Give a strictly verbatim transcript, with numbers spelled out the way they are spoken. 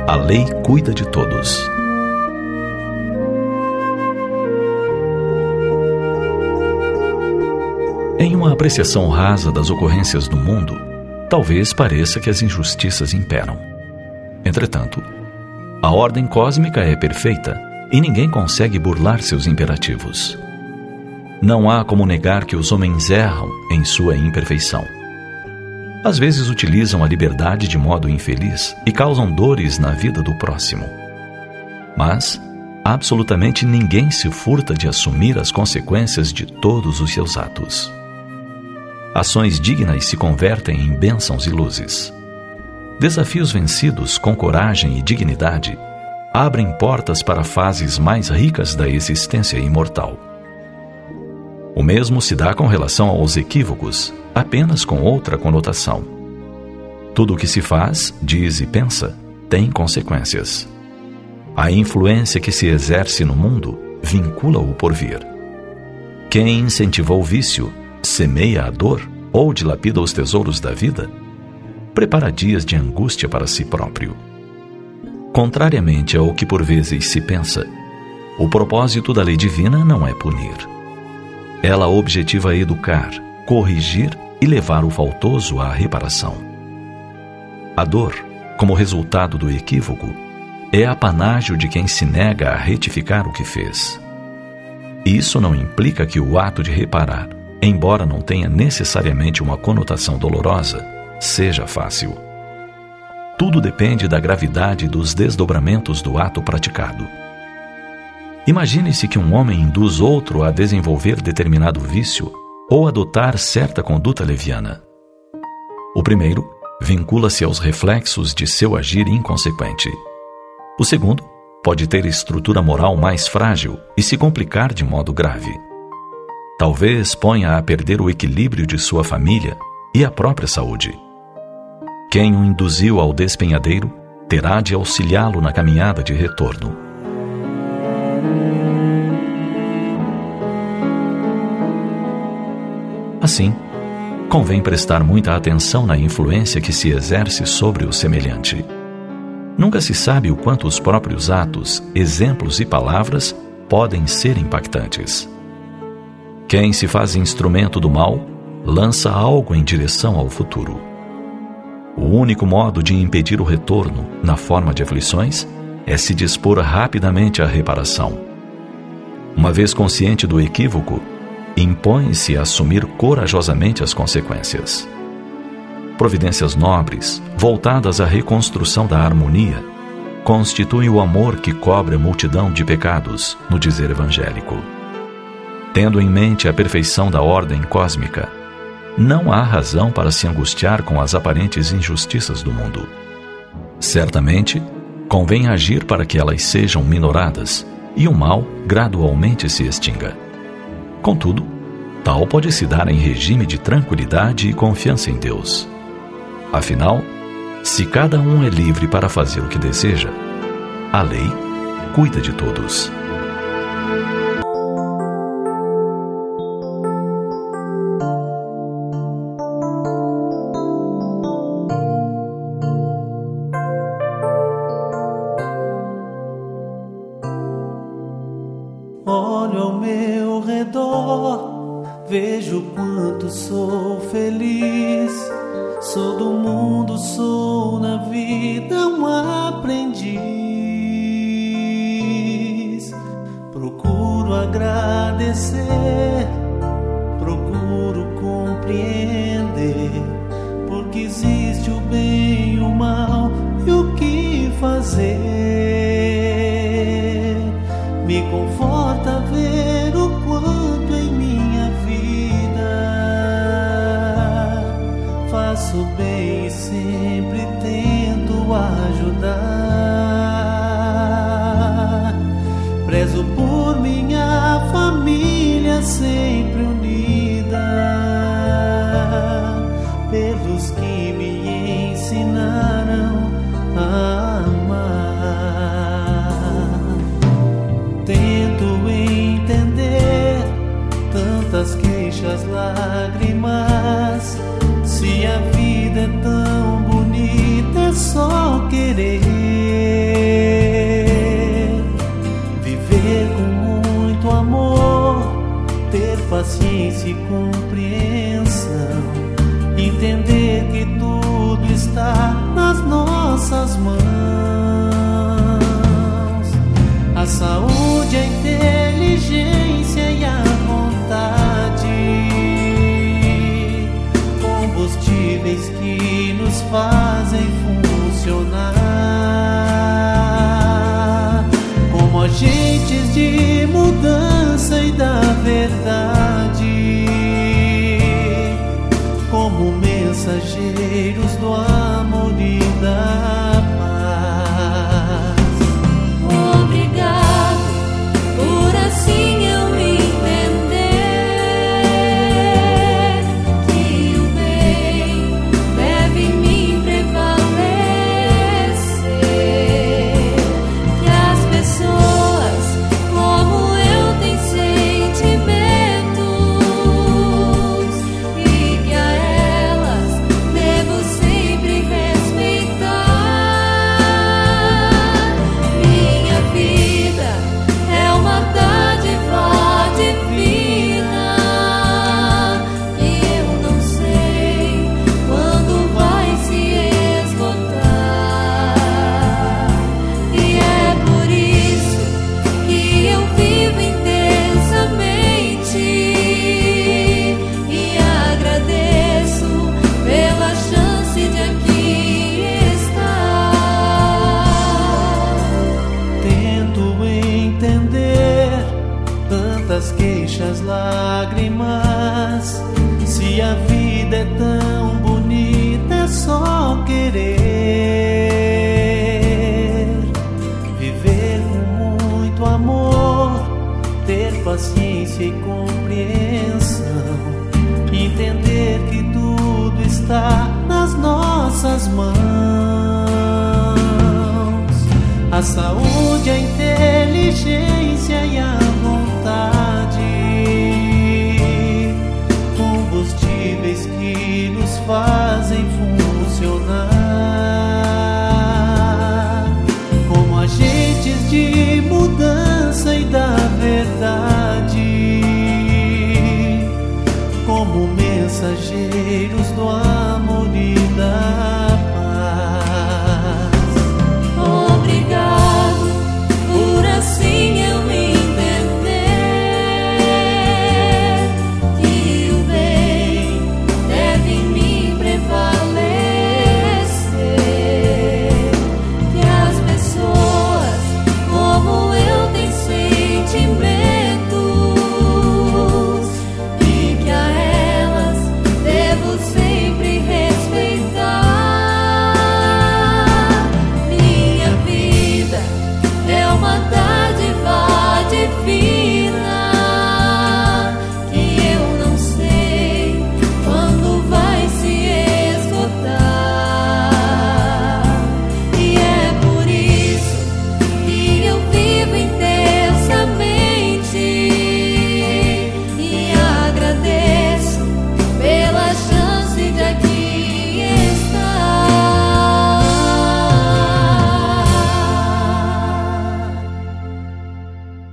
A lei cuida de todos. Em uma apreciação rasa das ocorrências do mundo, talvez pareça que as injustiças imperam. Entretanto, a ordem cósmica é perfeita e ninguém consegue burlar seus imperativos. Não há como negar que os homens erram em sua imperfeição. Às vezes utilizam a liberdade de modo infeliz e causam dores na vida do próximo. Mas, absolutamente ninguém se furta de assumir as consequências de todos os seus atos. Ações dignas se convertem em bênçãos e luzes. Desafios vencidos com coragem e dignidade abrem portas para fases mais ricas da existência imortal. O mesmo se dá com relação aos equívocos, apenas com outra conotação. Tudo o que se faz, diz e pensa, tem consequências. A influência que se exerce no mundo vincula o porvir. Quem incentiva o vício, semeia a dor ou dilapida os tesouros da vida, prepara dias de angústia para si próprio. Contrariamente ao que por vezes se pensa, o propósito da lei divina não é punir. Ela objetiva educar, corrigir e levar o faltoso à reparação. A dor, como resultado do equívoco, é apanágio de quem se nega a retificar o que fez. Isso não implica que o ato de reparar, embora não tenha necessariamente uma conotação dolorosa, seja fácil. Tudo depende da gravidade dos desdobramentos do ato praticado. Imagine-se que um homem induz outro a desenvolver determinado vício ou adotar certa conduta leviana. O primeiro vincula-se aos reflexos de seu agir inconsequente. O segundo pode ter estrutura moral mais frágil e se complicar de modo grave. Talvez ponha a perder o equilíbrio de sua família e a própria saúde. Quem o induziu ao despenhadeiro terá de auxiliá-lo na caminhada de retorno. Assim, convém prestar muita atenção na influência que se exerce sobre o semelhante. Nunca se sabe o quanto os próprios atos, exemplos e palavras podem ser impactantes. Quem se faz instrumento do mal, lança algo em direção ao futuro. O único modo de impedir o retorno, na forma de aflições, é se dispor rapidamente à reparação. Uma vez consciente do equívoco, impõe-se a assumir corajosamente as consequências. Providências nobres, voltadas à reconstrução da harmonia, constituem o amor que cobre a multidão de pecados, no dizer evangélico. Tendo em mente a perfeição da ordem cósmica, não há razão para se angustiar com as aparentes injustiças do mundo. Certamente, convém agir para que elas sejam minoradas e o mal gradualmente se extinga. Contudo, tal pode se dar em regime de tranquilidade e confiança em Deus. Afinal, se cada um é livre para fazer o que deseja, a lei cuida de todos. Olho ao meu redor, vejo quanto sou feliz. Sou do mundo, sou na vida um aprendiz. Procuro agradecer, procuro compreender, porque existe o bem e o mal e o que fazer. Me conforta ver o quanto em minha vida faço bem e sempre tento ajudar. Prezo por minha família sempre unida, pelos que me ensinaram a amar. Tento entender tantas queixas, lágrimas. Se a vida é tão bonita, é só querer viver com muito amor, ter paciência e compreensão, entender que tudo está nas nossas mãos. A saúde, a inteligência e a vontade, combustíveis que nos fazem funcionar como agentes de mudança e da verdade, como mensageiros do amor e da paz. Obrigado por assim eu entender que o bem deve me prevalecer, que as pessoas como eu têm sentimentos e que a elas devo sempre respeitar. Minha vida é uma dádiva divina que eu não sei quando vai se esgotar. E é por isso que eu vivo intensamente e agradeço pela chance de aqui estar. Tento entender tantas queixas, lágrimas. Se a vida é tão bonita, é só querer viver com muito amor, ter paciência e compreensão, entender que tudo está nas nossas mãos. A saúde, a inteligência e a vontade, combustíveis que nos fazem